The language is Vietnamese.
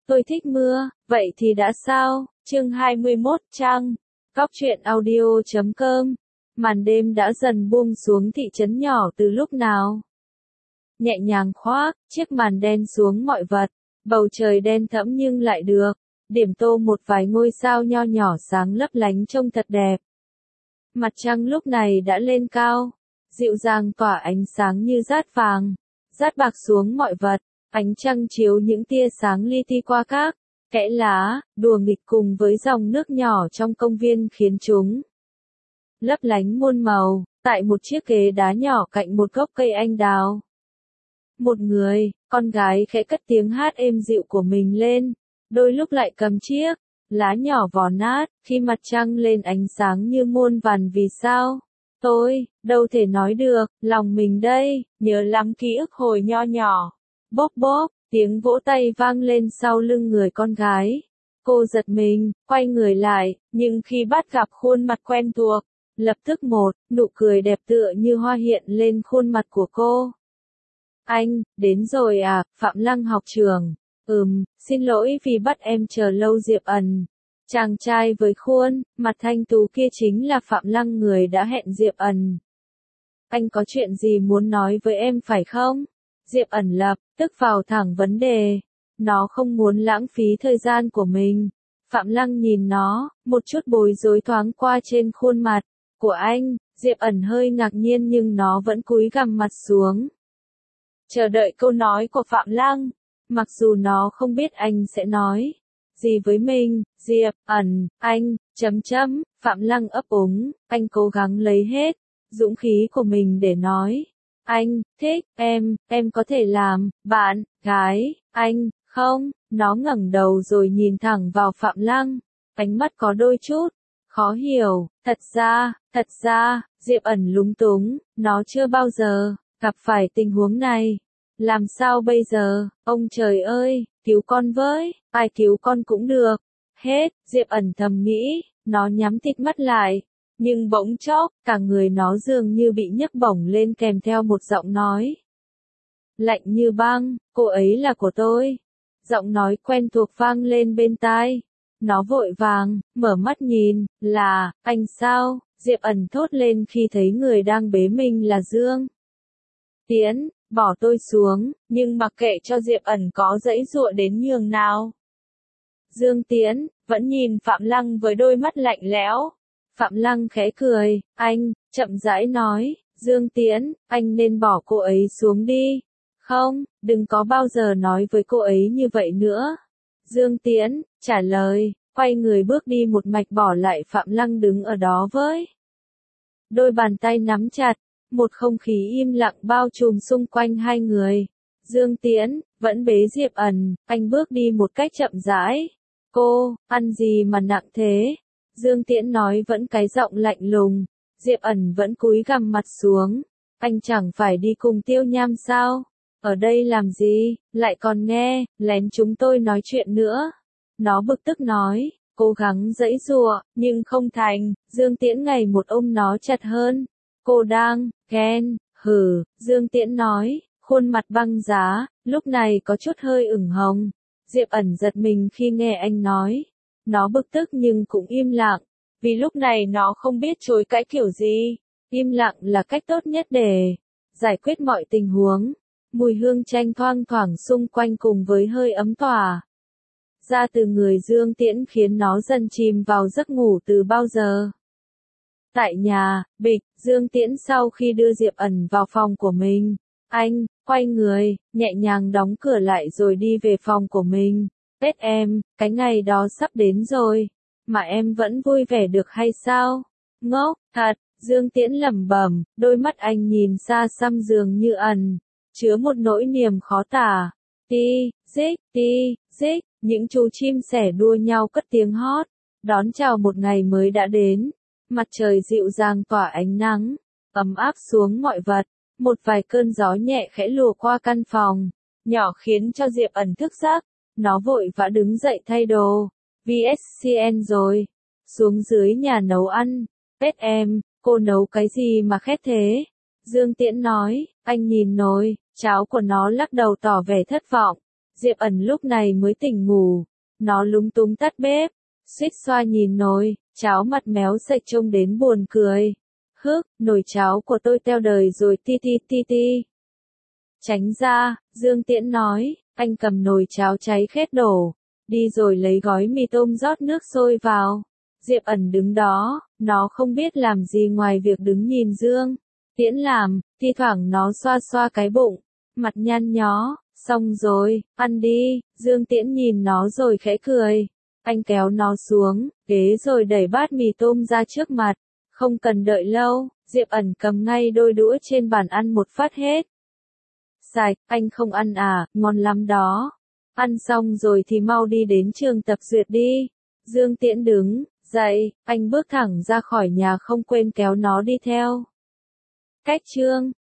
Tôi thích mưa, vậy thì đã sao? Chương 21 trang. Góc truyện audio.com. Màn đêm đã dần buông xuống thị trấn nhỏ từ lúc nào. Nhẹ nhàng khoác, chiếc màn đen xuống mọi vật. Bầu trời đen thẫm nhưng lại được điểm tô một vài ngôi sao nho nhỏ sáng lấp lánh trông thật đẹp. Mặt trăng lúc này đã lên cao, dịu dàng tỏa ánh sáng như dát vàng, dát bạc xuống mọi vật. Ánh trăng chiếu những tia sáng li ti qua các kẽ lá, đùa nghịch cùng với dòng nước nhỏ trong công viên khiến chúng lấp lánh muôn màu. Tại một chiếc ghế đá nhỏ cạnh một gốc cây anh đào, một người, con gái khẽ cất tiếng hát êm dịu của mình lên, đôi lúc lại cầm chiếc lá nhỏ vò nát. Khi mặt trăng lên ánh sáng như muôn vàn vì sao, tôi đâu thể nói được lòng mình đây, nhớ lắm ký ức hồi nho nhỏ. Bốp bốp, tiếng vỗ tay vang lên sau lưng người con gái. Cô giật mình, quay người lại, nhưng khi bắt gặp khuôn mặt quen thuộc, lập tức một nụ cười đẹp tựa như hoa hiện lên khuôn mặt của cô. Anh, đến rồi à, Phạm Lăng học trưởng. Xin lỗi vì bắt em chờ lâu. Diệp Ẩn. Chàng trai với khuôn mặt thanh tú kia chính là Phạm Lăng, người đã hẹn Diệp Ẩn. Anh có chuyện gì muốn nói với em phải không? Diệp Ẩn lập tức vào thẳng vấn đề. Nó không muốn lãng phí thời gian của mình. Phạm Lăng nhìn nó, một chút bối rối thoáng qua trên khuôn mặt của anh. Diệp Ẩn hơi ngạc nhiên nhưng nó vẫn cúi gằm mặt xuống, chờ đợi câu nói của Phạm Lăng. Mặc dù nó không biết anh sẽ nói gì với mình. Diệp Ẩn, anh, Phạm Lăng ấp úng, anh cố gắng lấy hết dũng khí của mình để nói. Anh, thích, em có thể làm bạn gái anh, không? Nó ngẩng đầu rồi nhìn thẳng vào Phạm Lăng, ánh mắt có đôi chút khó hiểu. Thật ra, Diệp Ẩn lúng túng, nó chưa bao giờ gặp phải tình huống này. Làm sao bây giờ, ông trời ơi, cứu con với, ai cứu con cũng được. Hết, Diệp Ẩn thầm nghĩ, nó nhắm tịt mắt lại. Nhưng bỗng chốc, cả người nó dường như bị nhấc bổng lên kèm theo một giọng nói lạnh như băng, cô ấy là của tôi. Giọng nói quen thuộc vang lên bên tai. Nó vội vàng mở mắt nhìn, là anh sao? Diệp Ẩn thốt lên khi thấy người đang bế mình là Dương Tiễn. Bỏ tôi xuống, nhưng mặc kệ cho Diệp Ẩn có giãy giụa đến nhường nào, Dương Tiễn vẫn nhìn Phạm Lăng với đôi mắt lạnh lẽo. Phạm Lăng khẽ cười, anh chậm rãi nói, Dương Tiễn, anh nên bỏ cô ấy xuống đi. Không, đừng có bao giờ nói với cô ấy như vậy nữa. Dương Tiễn trả lời, quay người bước đi một mạch bỏ lại Phạm Lăng đứng ở đó với đôi bàn tay nắm chặt. Một không khí im lặng bao trùm xung quanh hai người. Dương Tiễn vẫn bế Diệp Ẩn, anh bước đi một cách chậm rãi. Cô, ăn gì mà nặng thế? Dương Tiễn nói vẫn cái giọng lạnh lùng. Diệp Ẩn vẫn cúi gằm mặt xuống. Anh chẳng phải đi cùng Tiêu Nham sao? Ở đây làm gì, lại còn nghe lén chúng tôi nói chuyện nữa. Nó bực tức nói, cố gắng giãy giụa, nhưng không thành. Dương Tiễn ngày một ôm nó chặt hơn. Cô đang ghen, hừ, Dương Tiễn nói, khuôn mặt băng giá, lúc này có chút hơi ửng hồng. Diệp Ẩn giật mình khi nghe anh nói. Nó bực tức nhưng cũng im lặng, vì lúc này nó không biết chối cãi kiểu gì. Im lặng là cách tốt nhất để giải quyết mọi tình huống. Mùi hương chanh thoang thoảng xung quanh cùng với hơi ấm tỏa ra từ người Dương Tiễn khiến nó dần chìm vào giấc ngủ từ bao giờ. Tại nhà, bịch, Dương Tiễn sau khi đưa Diệp Ẩn vào phòng của mình, anh quay người, nhẹ nhàng đóng cửa lại rồi đi về phòng của mình. Tết em, cái ngày đó sắp đến rồi, mà em vẫn vui vẻ được hay sao? Ngốc, thật, Dương Tiễn lẩm bẩm, đôi mắt anh nhìn xa xăm dường như ẩn chứa một nỗi niềm khó tả. Ti, dích, những chú chim sẻ đua nhau cất tiếng hót, đón chào một ngày mới đã đến. Mặt trời dịu dàng tỏa ánh nắng, ấm áp xuống mọi vật. Một vài cơn gió nhẹ khẽ lùa qua căn phòng nhỏ khiến cho Diệp Ẩn thức giấc. Nó vội vã đứng dậy thay đồ. VSCN rồi. Xuống dưới nhà nấu ăn. Pet em, cô nấu cái gì mà khét thế? Dương Tiễn nói, anh nhìn nồi cháo của nó lắc đầu tỏ vẻ thất vọng. Diệp Ẩn lúc này mới tỉnh ngủ, nó lúng túng tắt bếp, suýt xoa nhìn nồi, cháo mặt méo sạch trông đến buồn cười. Hức, nồi cháo của tôi teo đời rồi ti ti ti ti. Tránh ra, Dương Tiễn nói, anh cầm nồi cháo cháy khét đổ, đi rồi lấy gói mì tôm rót nước sôi vào. Diệp Ẩn đứng đó, nó không biết làm gì ngoài việc đứng nhìn Dương Tiễn làm, thi thoảng nó xoa xoa cái bụng, mặt nhăn nhó, xong rồi, ăn đi, Dương Tiễn nhìn nó rồi khẽ cười. Anh kéo nó xuống, ghế rồi đẩy bát mì tôm ra trước mặt. Không cần đợi lâu, Diệp Ẩn cầm ngay đôi đũa trên bàn ăn một phát hết. Sạch, anh không ăn à, ngon lắm đó. Ăn xong rồi thì mau đi đến trường tập duyệt đi. Dương Tiễn đứng dậy, anh bước thẳng ra khỏi nhà không quên kéo nó đi theo. Cách chương